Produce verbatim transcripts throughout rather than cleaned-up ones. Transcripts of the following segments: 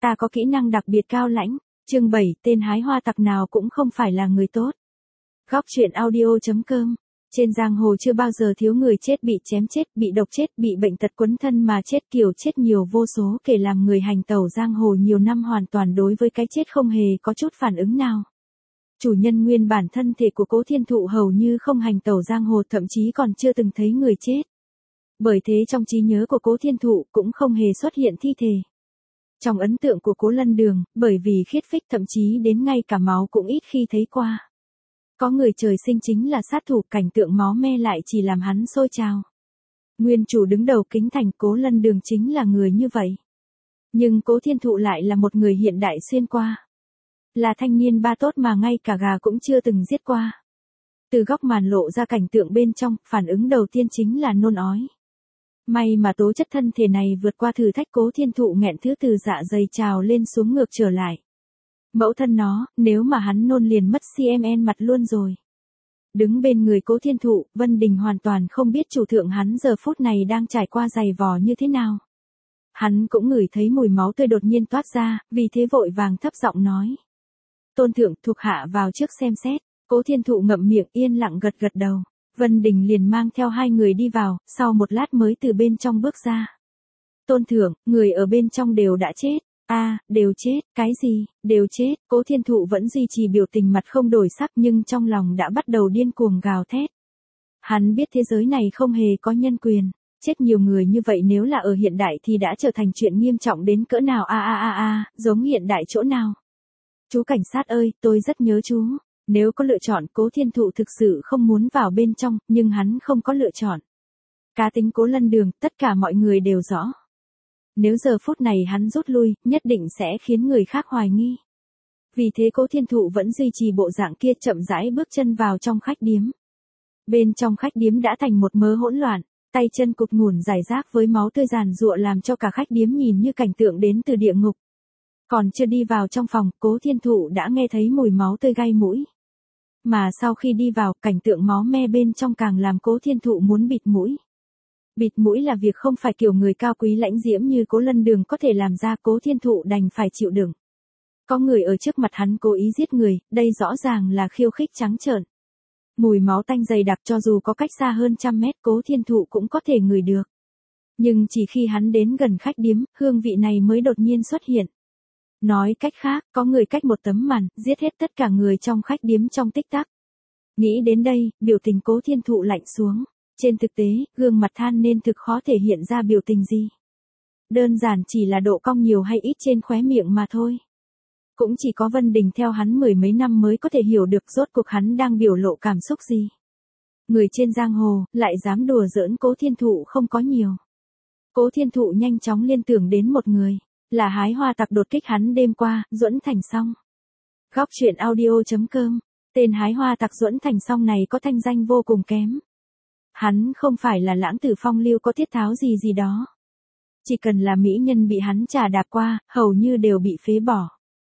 Ta có kỹ năng đặc biệt cao lãnh. Chương bảy, tên hái hoa tặc nào cũng không phải là người tốt. Góc truyện audio chấm com. Trên giang hồ chưa bao giờ thiếu người chết, bị chém chết, bị độc chết, bị bệnh tật quấn thân mà chết, kiểu chết nhiều vô số kể. Làm người hành tẩu giang hồ nhiều năm hoàn toàn đối với cái chết không hề có chút phản ứng nào. Chủ nhân nguyên bản thân thể của Cố Thiên Thụ hầu như không hành tẩu giang hồ, thậm chí còn chưa từng thấy người chết. Bởi thế trong trí nhớ của Cố Thiên Thụ cũng không hề xuất hiện thi thể. Trong ấn tượng của Cố Lân Đường, bởi vì khiết phích thậm chí đến ngay cả máu cũng ít khi thấy qua. Có người trời sinh chính là sát thủ, cảnh tượng máu me lại chỉ làm hắn sôi trào. Nguyên chủ đứng đầu kính thành Cố Lân Đường chính là người như vậy. Nhưng Cố Thiên Thụ lại là một người hiện đại xuyên qua. Là thanh niên ba tốt mà ngay cả gà cũng chưa từng giết qua. Từ góc màn lộ ra cảnh tượng bên trong, phản ứng đầu tiên chính là nôn ói. May mà tố chất thân thể này vượt qua thử thách, Cố Thiên Thụ nghẹn thứ từ dạ dày trào lên xuống ngược trở lại. Mẫu thân nó, nếu mà hắn nôn liền mất cm mặt luôn rồi. Đứng bên người Cố Thiên Thụ, Vân Đình hoàn toàn không biết chủ thượng hắn giờ phút này đang trải qua giày vò như thế nào. Hắn cũng ngửi thấy mùi máu tươi đột nhiên toát ra, vì thế vội vàng thấp giọng nói. Tôn thượng, thuộc hạ vào trước xem xét. Cố Thiên Thụ ngậm miệng yên lặng gật gật đầu. Vân Đình liền mang theo hai người đi vào, sau một lát mới từ bên trong bước ra. Tôn thượng, người ở bên trong đều đã chết. A, à, đều chết, cái gì, đều chết. Cố Thiên Thụ vẫn duy trì biểu tình mặt không đổi sắc nhưng trong lòng đã bắt đầu điên cuồng gào thét. Hắn biết thế giới này không hề có nhân quyền. Chết nhiều người như vậy nếu là ở hiện đại thì đã trở thành chuyện nghiêm trọng đến cỡ nào. A a a a, giống hiện đại chỗ nào? Chú cảnh sát ơi, tôi rất nhớ chú. Nếu có lựa chọn, Cố Thiên Thụ thực sự không muốn vào bên trong, nhưng hắn không có lựa chọn. Cá tính Cố Lân Đường, tất cả mọi người đều rõ. Nếu giờ phút này hắn rút lui, nhất định sẽ khiến người khác hoài nghi. Vì thế Cố Thiên Thụ vẫn duy trì bộ dạng kia, chậm rãi bước chân vào trong khách điếm. Bên trong khách điếm đã thành một mớ hỗn loạn, tay chân cụt ngủn rải rác với máu tươi giàn giụa làm cho cả khách điếm nhìn như cảnh tượng đến từ địa ngục. Còn chưa đi vào trong phòng, Cố Thiên Thụ đã nghe thấy mùi máu tươi gai mũi. Mà sau khi đi vào, cảnh tượng máu me bên trong càng làm Cố Thiên Thụ muốn bịt mũi. Bịt mũi là việc không phải kiểu người cao quý lãnh diễm như Cố Lân Đường có thể làm ra, Cố Thiên Thụ đành phải chịu đựng. Có người ở trước mặt hắn cố ý giết người, đây rõ ràng là khiêu khích trắng trợn. Mùi máu tanh dày đặc cho dù có cách xa hơn trăm mét, Cố Thiên Thụ cũng có thể ngửi được. Nhưng chỉ khi hắn đến gần khách điếm, hương vị này mới đột nhiên xuất hiện. Nói cách khác, có người cách một tấm màn, giết hết tất cả người trong khách điếm trong tích tắc. Nghĩ đến đây, biểu tình Cố Thiên Thụ lạnh xuống. Trên thực tế, gương mặt than nên thực khó thể hiện ra biểu tình gì. Đơn giản chỉ là độ cong nhiều hay ít trên khóe miệng mà thôi. Cũng chỉ có Vân Đình theo hắn mười mấy năm mới có thể hiểu được rốt cuộc hắn đang biểu lộ cảm xúc gì. Người trên giang hồ, lại dám đùa giỡn Cố Thiên Thụ không có nhiều. Cố Thiên Thụ nhanh chóng liên tưởng đến một người. Là hái hoa tặc đột kích hắn đêm qua, Duẫn Thành Song. Góc truyện audio chấm com. Tên hái hoa tặc Duẫn Thành Song này có thanh danh vô cùng kém. Hắn không phải là lãng tử phong lưu có thiết tháo gì gì đó. Chỉ cần là mỹ nhân bị hắn trà đạp qua, hầu như đều bị phế bỏ.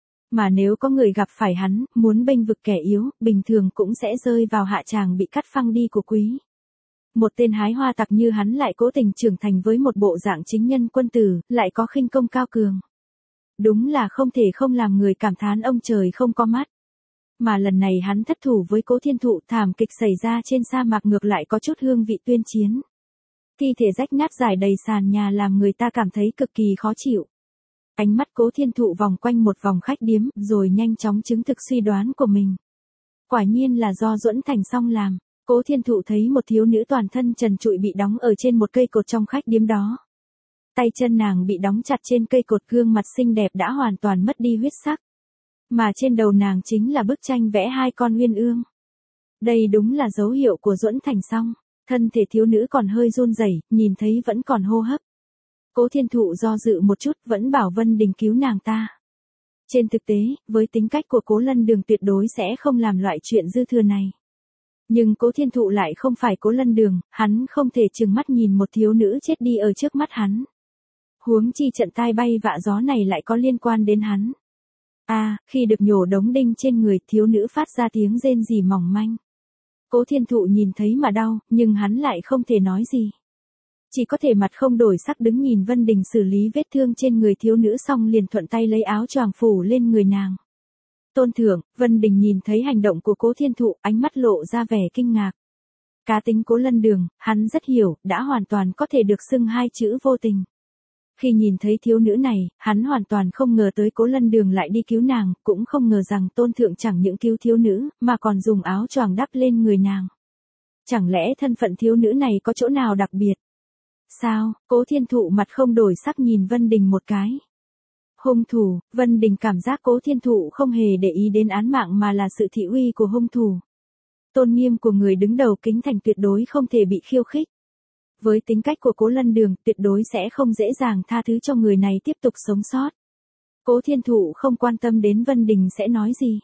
Mà nếu có người gặp phải hắn, muốn bênh vực kẻ yếu, bình thường cũng sẽ rơi vào hạ tràng bị cắt phăng đi của quý. Một tên hái hoa tặc như hắn lại cố tình trưởng thành với một bộ dạng chính nhân quân tử, lại có khinh công cao cường. Đúng là không thể không làm người cảm thán ông trời không có mắt. Mà lần này hắn thất thủ với Cố Thiên Thụ, thảm kịch xảy ra trên sa mạc ngược lại có chút hương vị tuyên chiến. Thi thể rách nát rải đầy sàn nhà làm người ta cảm thấy cực kỳ khó chịu. Ánh mắt Cố Thiên Thụ vòng quanh một vòng khách điếm, rồi nhanh chóng chứng thực suy đoán của mình. Quả nhiên là do Duẫn Thành Song làm. Cố Thiên Thụ thấy một thiếu nữ toàn thân trần trụi bị đóng ở trên một cây cột trong khách điếm đó. Tay chân nàng bị đóng chặt trên cây cột, gương mặt xinh đẹp đã hoàn toàn mất đi huyết sắc. Mà trên đầu nàng chính là bức tranh vẽ hai con uyên ương. Đây đúng là dấu hiệu của Duẫn Thành Song. Thân thể thiếu nữ còn hơi run rẩy, nhìn thấy vẫn còn hô hấp. Cố Thiên Thụ do dự một chút, vẫn bảo Vân Đình cứu nàng ta. Trên thực tế, với tính cách của Cố Lân Đường tuyệt đối sẽ không làm loại chuyện dư thừa này. Nhưng Cố Thiên Thụ lại không phải Cố Lân Đường, hắn không thể trừng mắt nhìn một thiếu nữ chết đi ở trước mắt hắn. Huống chi trận tai bay vạ gió này lại có liên quan đến hắn. A, à, khi được nhổ đống đinh trên người, thiếu nữ phát ra tiếng rên rỉ mỏng manh. Cố Thiên Thụ nhìn thấy mà đau, nhưng hắn lại không thể nói gì. chỉ có thể mặt không đổi sắc đứng nhìn Vân Đình xử lý vết thương trên người thiếu nữ xong liền thuận tay lấy áo choàng phủ lên người nàng. Tôn thượng, Vân Đình nhìn thấy hành động của Cố Thiên Thụ, ánh mắt lộ ra vẻ kinh ngạc. Cá tính Cố Lân Đường, hắn rất hiểu, đã hoàn toàn có thể được xưng hai chữ vô tình. Khi nhìn thấy thiếu nữ này, hắn hoàn toàn không ngờ tới Cố Lân Đường lại đi cứu nàng, cũng không ngờ rằng Tôn thượng chẳng những cứu thiếu nữ, mà còn dùng áo choàng đắp lên người nàng. Chẳng lẽ thân phận thiếu nữ này có chỗ nào đặc biệt? Sao? Cố Thiên Thụ mặt không đổi sắc nhìn Vân Đình một cái. Hung thủ, Vân Đình cảm giác Cố Thiên Thụ không hề để ý đến án mạng mà là sự thị uy của hung thủ. Tôn nghiêm của người đứng đầu Kính Thành tuyệt đối không thể bị khiêu khích. Với tính cách của Cố Lân Đường, tuyệt đối sẽ không dễ dàng tha thứ cho người này tiếp tục sống sót. Cố Thiên Thụ không quan tâm đến Vân Đình sẽ nói gì.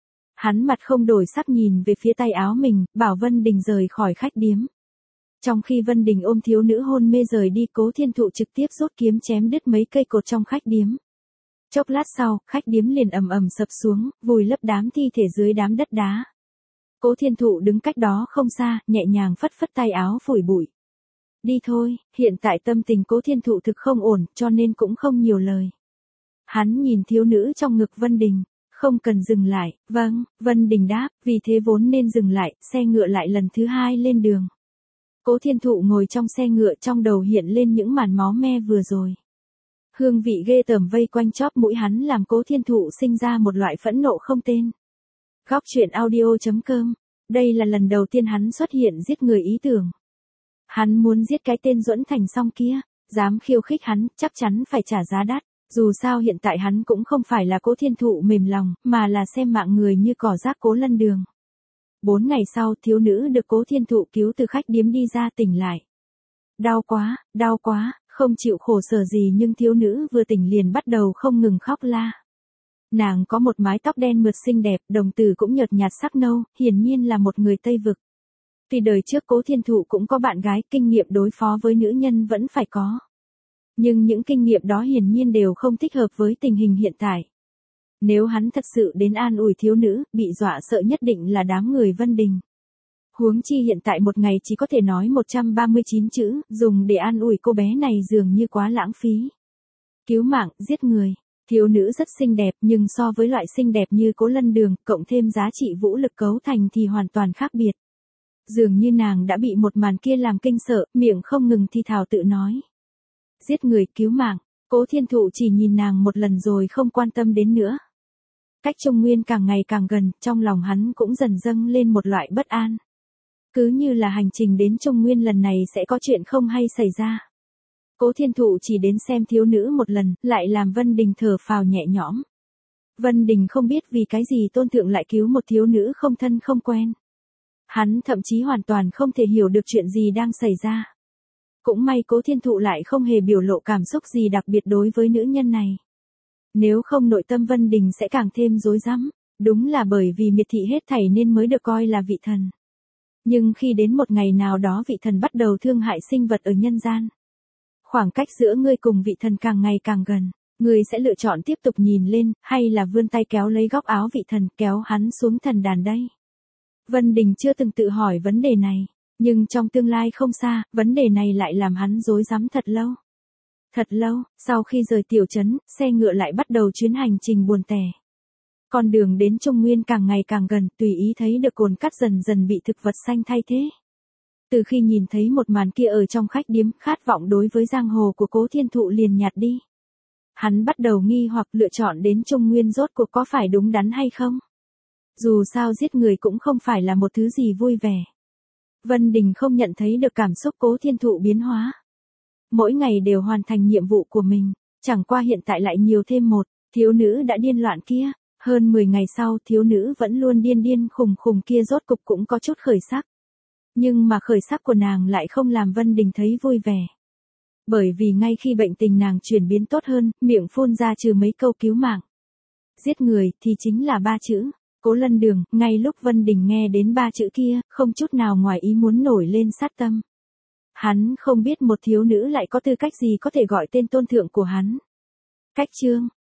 Hắn mặt không đổi sắc nhìn về phía tay áo mình, bảo Vân Đình rời khỏi khách điếm. Trong khi Vân Đình ôm thiếu nữ hôn mê rời đi, Cố Thiên Thụ trực tiếp rút kiếm chém đứt mấy cây cột trong khách điếm. Chốc lát sau, khách điếm liền ầm ầm sập xuống, vùi lấp đám thi thể dưới đám đất đá. Cố Thiên Thụ đứng cách đó không xa, nhẹ nhàng phất phất tay áo phủi bụi. Đi thôi, hiện tại tâm tình Cố Thiên Thụ thực không ổn, cho nên cũng không nhiều lời. Hắn nhìn thiếu nữ trong ngực Vân Đình, không cần dừng lại, vâng, Vân Đình đáp, vì thế vốn nên dừng lại, xe ngựa lại lần thứ hai lên đường. Cố Thiên Thụ ngồi trong xe ngựa, trong đầu hiện lên những màn máu me vừa rồi. Hương vị ghê tởm vây quanh chóp mũi hắn làm Cố Thiên Thụ sinh ra một loại phẫn nộ không tên. Góc truyện audio chấm com, đây là lần đầu tiên hắn xuất hiện giết người ý tưởng. Hắn muốn giết cái tên Duẫn Thành Song kia, dám khiêu khích hắn, chắc chắn phải trả giá đắt. Dù sao hiện tại hắn cũng không phải là Cố Thiên Thụ mềm lòng, mà là xem mạng người như cỏ rác Cố Lân Đường. Bốn ngày sau, thiếu nữ được Cố Thiên Thụ cứu từ khách điếm đi ra tỉnh lại. Đau quá, đau quá, không chịu khổ sở gì nhưng thiếu nữ vừa tỉnh liền bắt đầu không ngừng khóc la. Nàng có một mái tóc đen mượt xinh đẹp, đồng tử cũng nhợt nhạt sắc nâu, hiển nhiên là một người Tây Vực. Vì đời trước Cố Thiên Thụ cũng có bạn gái, kinh nghiệm đối phó với nữ nhân vẫn phải có. Nhưng những kinh nghiệm đó hiển nhiên đều không thích hợp với tình hình hiện tại. Nếu hắn thật sự đến an ủi thiếu nữ, bị dọa sợ nhất định là đám người Vân Đình. Huống chi hiện tại một ngày chỉ có thể nói một trăm ba mươi chín chữ, dùng để an ủi cô bé này dường như quá lãng phí. Cứu mạng, giết người. Thiếu nữ rất xinh đẹp nhưng so với loại xinh đẹp như Cố Lân Đường, cộng thêm giá trị vũ lực cấu thành thì hoàn toàn khác biệt. Dường như nàng đã bị một màn kia làm kinh sợ, miệng không ngừng thì thào tự nói. Giết người, cứu mạng. Cố Thiên Thụ chỉ nhìn nàng một lần rồi không quan tâm đến nữa. Cách Trung Nguyên càng ngày càng gần, trong lòng hắn cũng dần dâng lên một loại bất an. Cứ như là hành trình đến Trung Nguyên lần này sẽ có chuyện không hay xảy ra. Cố Thiên Thụ chỉ đến xem thiếu nữ một lần, lại làm Vân Đình thở phào nhẹ nhõm. Vân Đình không biết vì cái gì Tôn thượng lại cứu một thiếu nữ không thân không quen. Hắn thậm chí hoàn toàn không thể hiểu được chuyện gì đang xảy ra. Cũng may Cố Thiên Thụ lại không hề biểu lộ cảm xúc gì đặc biệt đối với nữ nhân này. Nếu không nội tâm Vân Đình sẽ càng thêm rối rắm. Đúng là bởi vì miệt thị hết thảy nên mới được coi là vị thần. Nhưng khi đến một ngày nào đó vị thần bắt đầu thương hại sinh vật ở nhân gian. Khoảng cách giữa ngươi cùng vị thần càng ngày càng gần. Ngươi sẽ lựa chọn tiếp tục nhìn lên, hay là vươn tay kéo lấy góc áo vị thần, kéo hắn xuống thần đàn đây. Vân Đình chưa từng tự hỏi vấn đề này. Nhưng trong tương lai không xa, vấn đề này lại làm hắn rối rắm thật lâu. Thật lâu, sau khi rời tiểu trấn, xe ngựa lại bắt đầu chuyến hành trình buồn tẻ. Con đường đến Trung Nguyên càng ngày càng gần, tùy ý thấy được cồn cát dần dần bị thực vật xanh thay thế. Từ khi nhìn thấy một màn kia ở trong khách điếm, khát vọng đối với giang hồ của Cố Thiên Thụ liền nhạt đi. Hắn bắt đầu nghi hoặc lựa chọn đến Trung Nguyên rốt cuộc có phải đúng đắn hay không. Dù sao giết người cũng không phải là một thứ gì vui vẻ. Vân Đình không nhận thấy được cảm xúc Cố Thiên Thụ biến hóa. Mỗi ngày đều hoàn thành nhiệm vụ của mình, chẳng qua hiện tại lại nhiều thêm một, thiếu nữ đã điên loạn kia. Hơn mười ngày sau, thiếu nữ vẫn luôn điên điên khùng khùng kia rốt cục cũng có chút khởi sắc. Nhưng mà khởi sắc của nàng lại không làm Vân Đình thấy vui vẻ. Bởi vì ngay khi bệnh tình nàng chuyển biến tốt hơn, miệng phun ra trừ mấy câu cứu mạng. Giết người thì chính là ba chữ. Cố Lân Đường, ngay lúc Vân Đình nghe đến ba chữ kia, không chút nào ngoài ý muốn nổi lên sát tâm. Hắn không biết một thiếu nữ lại có tư cách gì có thể gọi tên tôn thượng của hắn. Cách chương,